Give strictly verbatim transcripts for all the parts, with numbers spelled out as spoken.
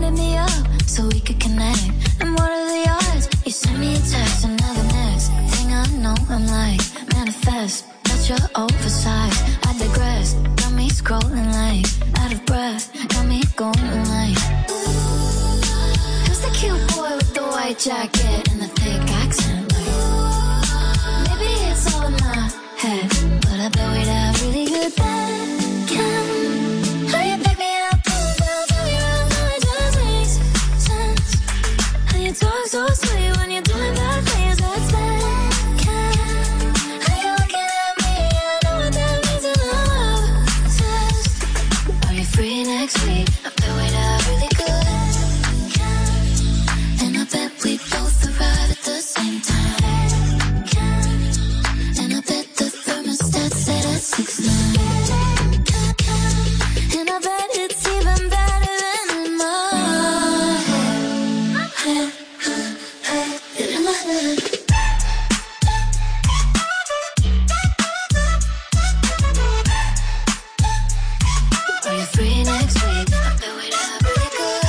hit me up so we could connect. And what are the odds? You send me a text, and now the next thing I know, I'm like, manifest. Got your oversized, I digress. Got me scrolling like, out of breath. Got me going like, who's the cute boy with the white jacket and the thick accent? Like, maybe it's all in my head, but I bet we'd have really good bacon. How you pick me up, pull down, tell me around, now it just makes sense. How you talk so sweet when you're doing bad things, that's bacon. How you looking at me, I know what that means, and I'm obsessed. Are you free next week? I bet we'd have really good bacon. And I bet we both arrive at the same time. And I bet the thermostat set at six nine. And I bet it's even better than in my head. In my head. Are you free next week? I bet we'd have really good.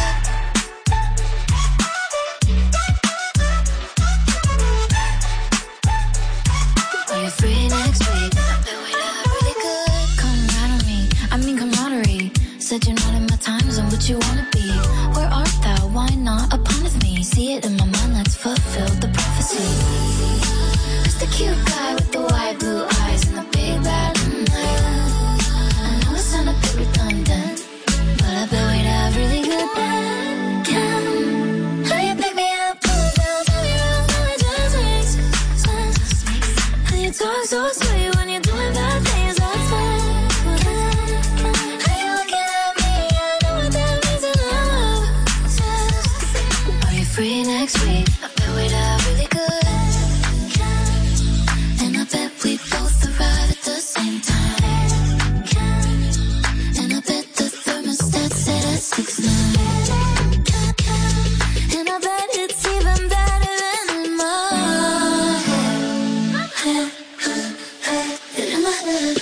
Are you free next week? I bet we'd have really good. Come right on me, I mean camaraderie. Said you're not in my time zone, but you wanna be. Where art thou? Why not upon with me? See it in my mind, let's fulfill the prophecy. Who's the cute guy with the wide blue eyes and the big bad night? I know it sound a bit redundant, but I bet we'd have really good bacon. How you pick me up, pull down, tell me around, now it just makes sense. How you talk so sweet when you're doing bad things, that's bacon. How you looking at me, I know what that means, and I'm obsessed. Are you free next week? I bet we'd have really good bacon. And I bet we both arrive at the same time. And I bet the thermostat set at six nine. And I bet it's even better than in my head. In my head.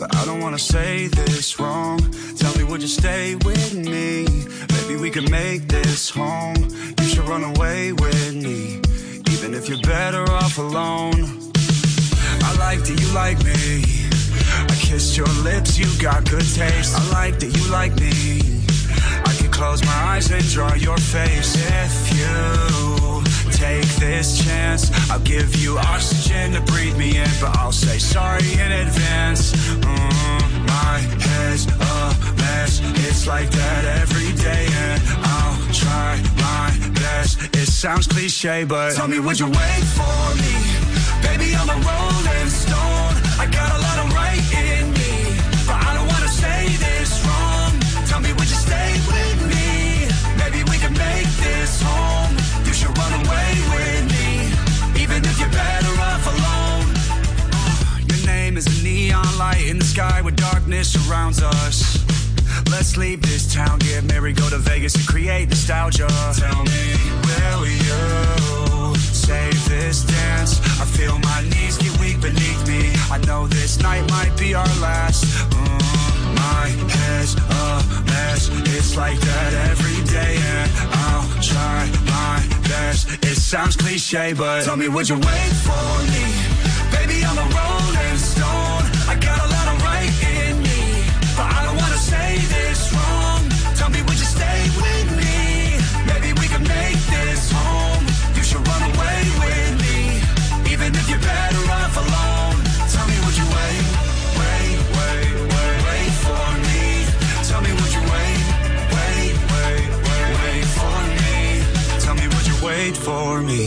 but I don't wanna say this wrong. Tell me, would you stay with me? Maybe we can make this home. You should run away with me, even if you're better off alone. I like that you like me. I kissed your lips, you got good taste. I like that you like me. I can close my eyes and draw your face. If you take this chance, I'll give you oxygen to breathe me in, but I'll say sorry in advance. Mm, my head's a mess. It's like that every day, and I'll try my best. It sounds cliche, but tell me, would you wait for me? Baby, I'm a rolling stone. I got a lot of right in me, but I don't wanna say this wrong. Tell me, would you stay with me? Maybe we can make this home. You should run away with me, even if you're better off alone. Your name is a neon light in the sky where darkness surrounds us. Let's leave this town, get married, go to Vegas and create nostalgia. Tell me, will you save this dance? I feel my knees get weak beneath me. I know this night might be our last. Mm, my head's a mess. It's like that every day, and I'll try my best. It sounds cliche, but tell me, would you wait for me? Baby, I'm a rolling stone. I got a lot of right in me, but I don't wanna say this wrong. Tell me, would you stay with me? Maybe we can make this home. You should run away with me, even if you're better off alone. Tell me, would you wait, wait, wait, wait, wait for me? Tell me, would you wait, wait, wait, wait, wait for me? Tell me, would you wait for me?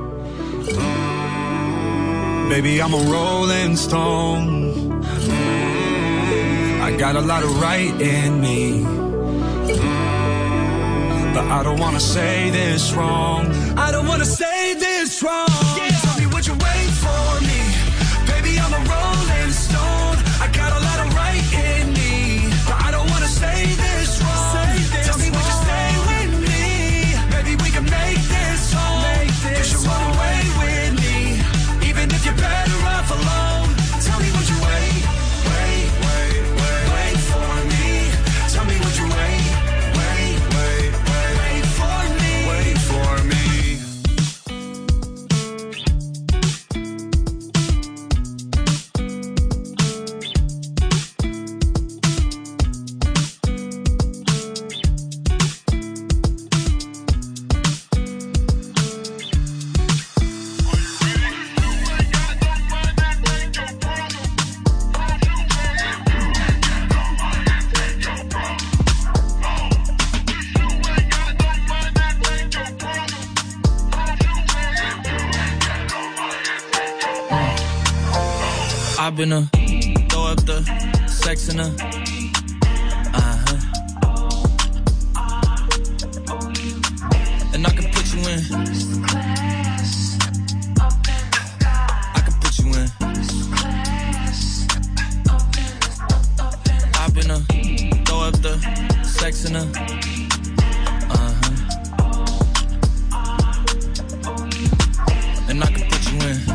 Mm, baby, I'm a rolling stone. I got a lot of right in me, mm, but I don't wanna say this wrong. I don't wanna say this wrong. Yeah. Tell me, would you wait for me? Baby, I'm a rolling stone. I got a lot of right in me, but I don't wanna say this wrong. Say this Tell me, wrong. Would you stay with me? Maybe we can make this home. Make this you should run away with me, even if you're better off alone. Tell me, would you wait, wait, wait, wait, wait for me? Tell me, would you wait, wait, wait, wait, wait for me, wait for me? I've been a throw up the sex in a uh-huh. And I can put you in. I can put you in. I've been a throw up the sex in a uh-huh. And I can put you in.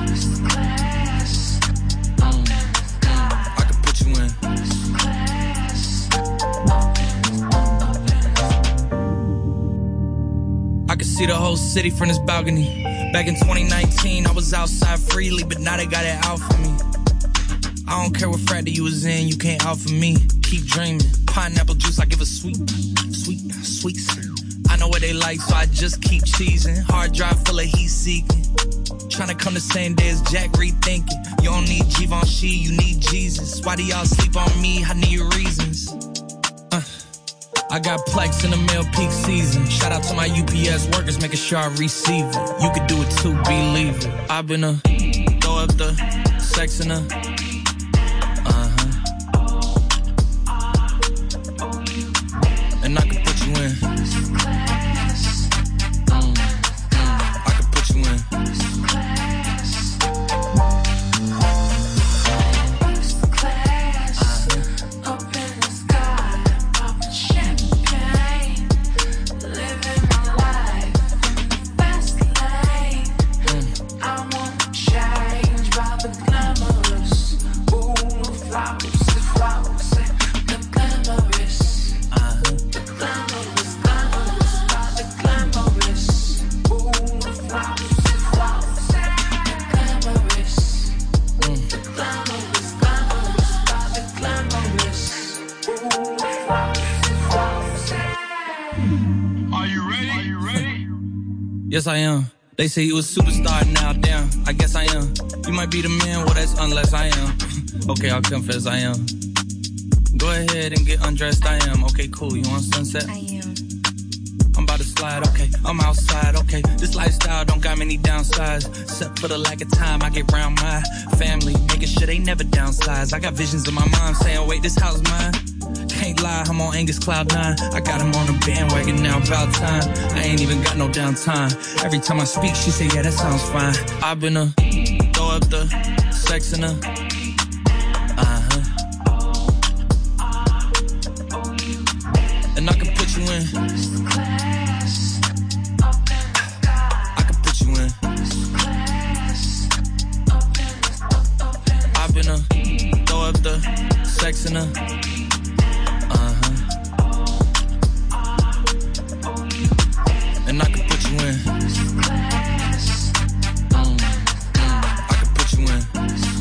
See the whole city from this balcony. Back in twenty nineteen, I was outside freely, but now they got it out for me. I don't care what frat that you was in, you can't out for me. Keep dreaming. Pineapple juice, I give a sweet, sweet, sweet. I know what they like, so I just keep cheesing. Hard drive full of heat seeking. Trying to come the same day as Jack, rethinking. You don't need Givenchy, you need Jesus. Why do y'all sleep on me? I need reasons. Uh. I got Plex in the mail peak season. Shout out to my U P S workers, making sure I receive it. You could do it too, believe it. I've been a throw up the sex in a uh-huh. And I can put you in. Mm, mm, I can put you in. Yes, I am. They say you a superstar now, damn, I guess I am. You might be the man, well, that's unless I am. Okay, I'll confess I am. Go ahead and get undressed, I am. Okay, cool, you want sunset? I am. I'm about to slide, okay, I'm outside, okay. This lifestyle don't got many downsides. Except for the lack of time I get around my family, making sure they never downsize. I got visions in my mind saying, wait, this house mine. Can't lie, I'm on Angus Cloud nine. I got him on the bandwagon now, about time. I ain't even got no downtime. Every time I speak, she say, yeah, that sounds fine. I've been a throw up the sex in her. Uh-huh. And I can put you in. I can put you in. I've been a throw up the sex in her. And I can put you in. Mm, mm, I can put you in.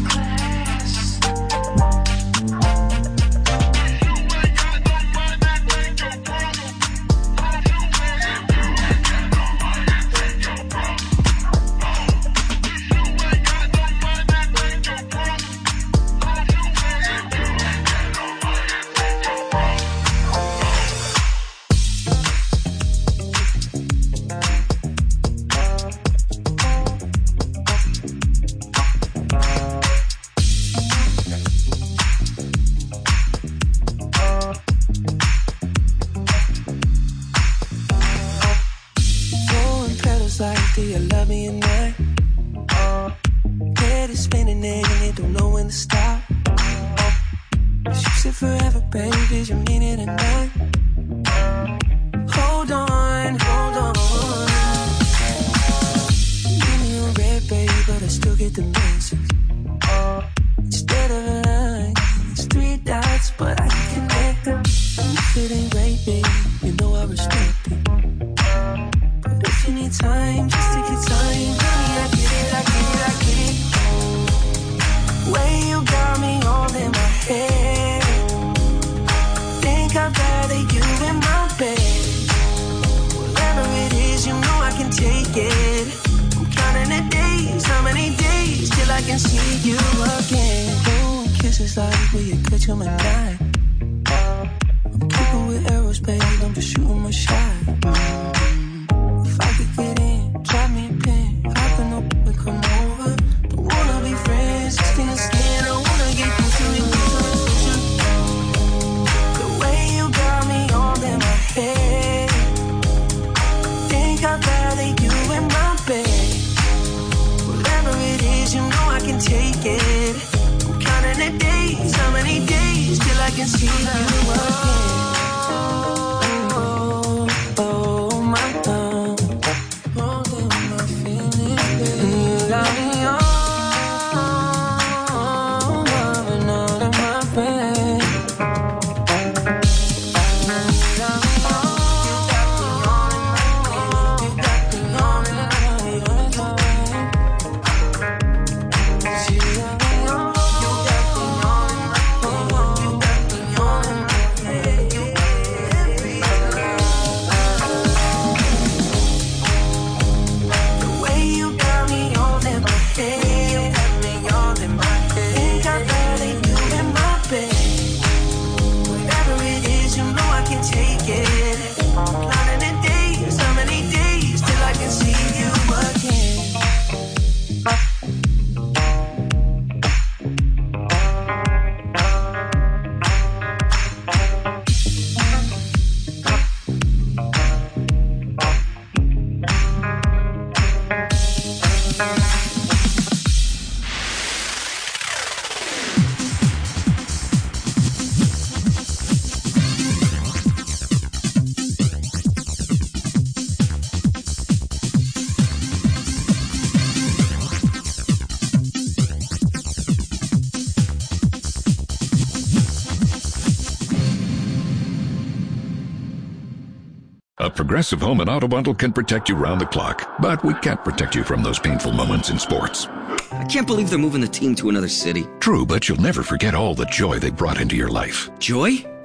Progressive Home and Auto Bundle can protect you round the clock, but we can't protect you from those painful moments in sports. I can't believe they're moving the team to another city. True, but you'll never forget all the joy they brought into your life. Joy?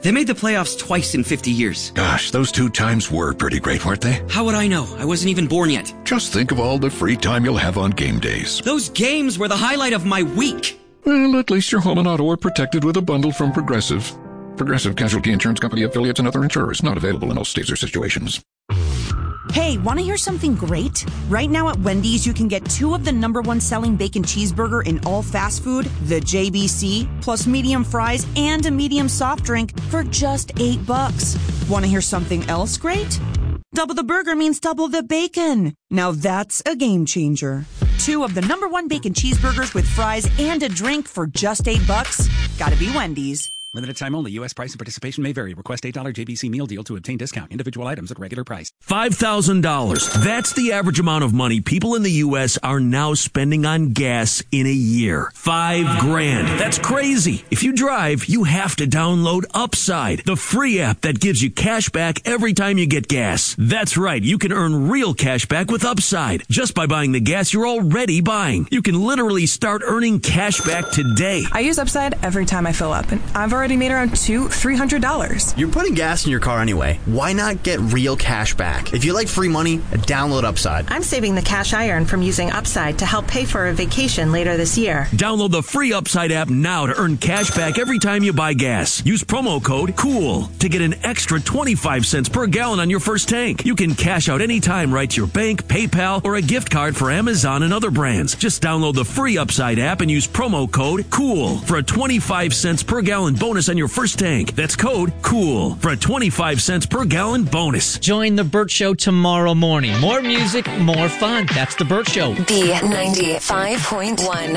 They made the playoffs twice in fifty years. Gosh, those two times were pretty great, weren't they? How would I know? I wasn't even born yet. Just think of all the free time you'll have on game days. Those games were the highlight of my week. Well, at least your home and auto are protected with a bundle from Progressive. Progressive Casualty Insurance Company affiliates and other insurers. Not available in all states or situations. Hey, want to hear something great? Right now at Wendy's, you can get two of the number one selling bacon cheeseburger in all fast food, the J B C, plus medium fries and a medium soft drink for just eight bucks. Want to hear something else great? Double the burger means double the bacon. Now that's a game changer. Two of the number one bacon cheeseburgers with fries and a drink for just eight bucks. Gotta be Wendy's. Limited time only. U S price and participation may vary. Request eight dollars J B C meal deal to obtain discount. Individual items at regular price. five thousand dollars. That's the average amount of money people in the U S are now spending on gas in a year. Five grand. That's crazy. If you drive, you have to download Upside, the free app that gives you cash back every time you get gas. That's right. You can earn real cash back with Upside just by buying the gas you're already buying. You can literally start earning cash back today. I use Upside every time I fill up, and I've already made around two, three hundred dollars. You're putting gas in your car anyway. Why not get real cash back? If you like free money, download Upside. I'm saving the cash I earn from using Upside to help pay for a vacation later this year. Download the free Upside app now to earn cash back every time you buy gas. Use promo code COOL to get an extra twenty-five cents per gallon on your first tank. You can cash out anytime right to your bank, PayPal, or a gift card for Amazon and other brands. Just download the free Upside app and use promo code COOL for a twenty-five cents per gallon bonus on your first tank. That's code COOL for a twenty-five cents per gallon bonus. Join The Burt Show tomorrow morning. More music, more fun. That's The Burt Show. B ninety-five point one.